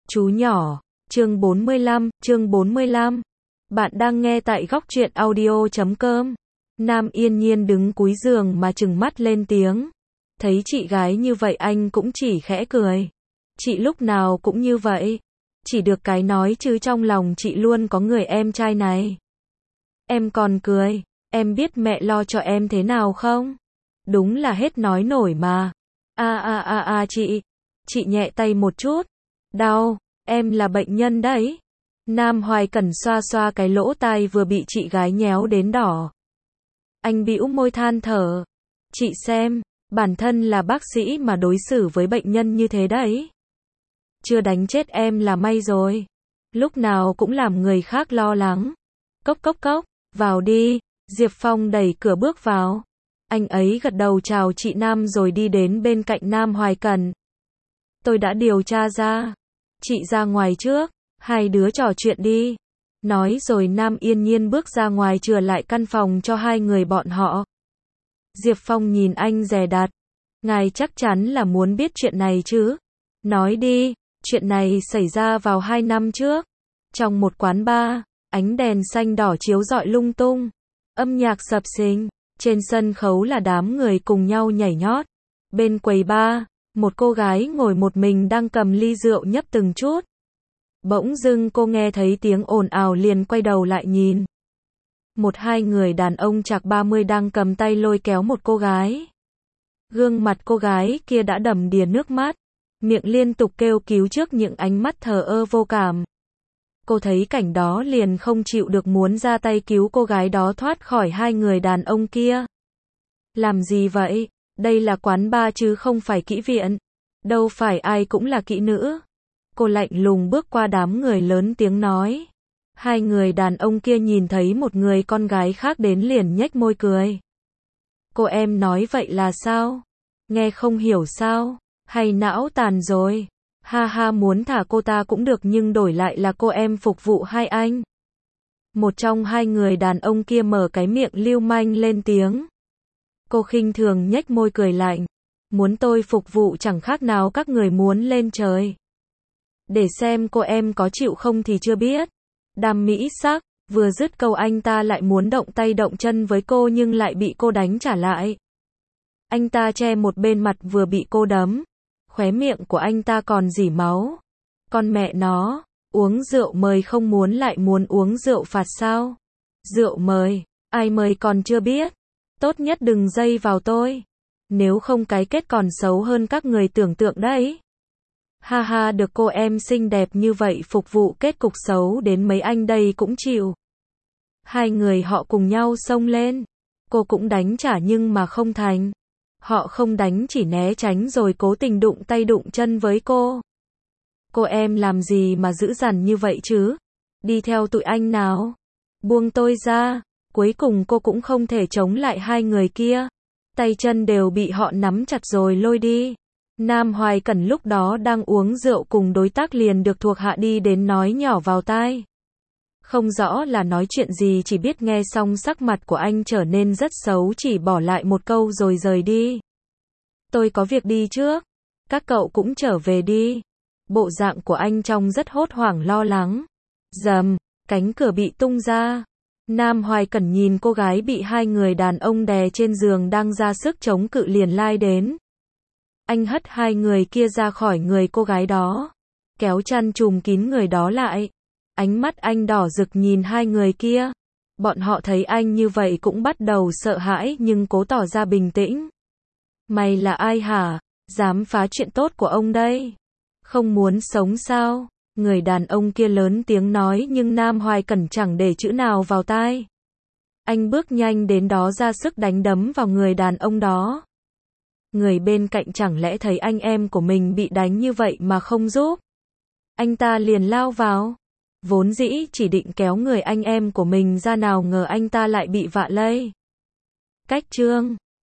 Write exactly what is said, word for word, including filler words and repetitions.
Chú nhỏ, chương bốn mươi lăm, chương bốn mươi lăm. Bạn đang nghe tại góc truyện audio chấm com. Nam yên nhiên đứng cúi giường mà trừng mắt lên tiếng. Thấy chị gái như vậy anh cũng chỉ khẽ cười. Chị lúc nào cũng như vậy. Chỉ được cái nói chứ trong lòng chị luôn có người em trai này. Em còn cười, em biết mẹ lo cho em thế nào không? Đúng là hết nói nổi mà. A a a a chị. Chị nhẹ tay một chút. Đau, em là bệnh nhân đấy. Nam Hoài Cẩn xoa xoa cái lỗ tai vừa bị chị gái nhéo đến đỏ. Anh bĩu môi than thở. Chị xem, bản thân là bác sĩ mà đối xử với bệnh nhân như thế đấy. Chưa đánh chết em là may rồi. Lúc nào cũng làm người khác lo lắng. Cốc cốc cốc, vào đi. Diệp Phong đẩy cửa bước vào. Anh ấy gật đầu chào chị Nam rồi đi đến bên cạnh Nam Hoài Cẩn. Tôi đã điều tra ra. Chị ra ngoài trước, hai đứa trò chuyện đi. Nói rồi Nam yên nhiên bước ra ngoài chừa lại căn phòng cho hai người bọn họ. Diệp Phong nhìn anh dè dặt. Ngài chắc chắn là muốn biết chuyện này chứ? Nói đi, chuyện này xảy ra vào hai năm trước. Trong một quán bar, ánh đèn xanh đỏ chiếu rọi lung tung. Âm nhạc sập sình, trên sân khấu là đám người cùng nhau nhảy nhót. Bên quầy bar, một cô gái ngồi một mình đang cầm ly rượu nhấp từng chút. Bỗng dưng cô nghe thấy tiếng ồn ào liền quay đầu lại nhìn. Một hai người đàn ông chạc ba mươi đang cầm tay lôi kéo một cô gái. Gương mặt cô gái kia đã đầm đìa nước mắt, miệng liên tục kêu cứu trước những ánh mắt thờ ơ vô cảm. Cô thấy cảnh đó liền không chịu được muốn ra tay cứu cô gái đó thoát khỏi hai người đàn ông kia. Làm gì vậy? Đây là quán bar chứ không phải kỹ viện. Đâu phải ai cũng là kỹ nữ. Cô lạnh lùng bước qua đám người lớn tiếng nói. Hai người đàn ông kia nhìn thấy một người con gái khác đến liền nhếch môi cười. Cô em nói vậy là sao? Nghe không hiểu sao? Hay não tàn rồi? Ha ha, muốn thả cô ta cũng được nhưng đổi lại là cô em phục vụ hai anh. Một trong hai người đàn ông kia mở cái miệng lưu manh lên tiếng. Cô khinh thường nhếch môi cười lạnh. Muốn tôi phục vụ chẳng khác nào các người muốn lên trời. Để xem cô em có chịu không thì chưa biết. Đam mỹ sắc, vừa dứt câu anh ta lại muốn động tay động chân với cô nhưng lại bị cô đánh trả lại. Anh ta che một bên mặt vừa bị cô đấm. Khóe miệng của anh ta còn rỉ máu. Con mẹ nó, uống rượu mời không muốn lại muốn uống rượu phạt sao? Rượu mời, ai mời còn chưa biết. Tốt nhất đừng dây vào tôi. Nếu không cái kết còn xấu hơn các người tưởng tượng đấy. Ha ha, được cô em xinh đẹp như vậy phục vụ kết cục xấu đến mấy anh đây cũng chịu. Hai người họ cùng nhau xông lên. Cô cũng đánh trả nhưng mà không thành. Họ không đánh chỉ né tránh rồi cố tình đụng tay đụng chân với cô. Cô em làm gì mà dữ dằn như vậy chứ? Đi theo tụi anh nào. Buông tôi ra. Cuối cùng cô cũng không thể chống lại hai người kia. Tay chân đều bị họ nắm chặt rồi lôi đi. Nam Hoài Cẩn lúc đó đang uống rượu cùng đối tác liền được thuộc hạ đi đến nói nhỏ vào tai. Không rõ là nói chuyện gì, chỉ biết nghe xong sắc mặt của anh trở nên rất xấu, chỉ bỏ lại một câu rồi rời đi. Tôi có việc đi trước. Các cậu cũng trở về đi. Bộ dạng của anh trông rất hốt hoảng lo lắng. Rầm, cánh cửa bị tung ra. Nam Hoài Cẩn nhìn cô gái bị hai người đàn ông đè trên giường đang ra sức chống cự liền lai đến. Anh hất hai người kia ra khỏi người cô gái đó. Kéo chăn trùm kín người đó lại. Ánh mắt anh đỏ rực nhìn hai người kia. Bọn họ thấy anh như vậy cũng bắt đầu sợ hãi nhưng cố tỏ ra bình tĩnh. Mày là ai hả? Dám phá chuyện tốt của ông đây? Không muốn sống sao? Người đàn ông kia lớn tiếng nói nhưng Nam Hoài Cẩn chẳng để chữ nào vào tai. Anh bước nhanh đến đó ra sức đánh đấm vào người đàn ông đó. Người bên cạnh chẳng lẽ thấy anh em của mình bị đánh như vậy mà không giúp. Anh ta liền lao vào. Vốn dĩ chỉ định kéo người anh em của mình ra nào ngờ anh ta lại bị vạ lây. Cách chương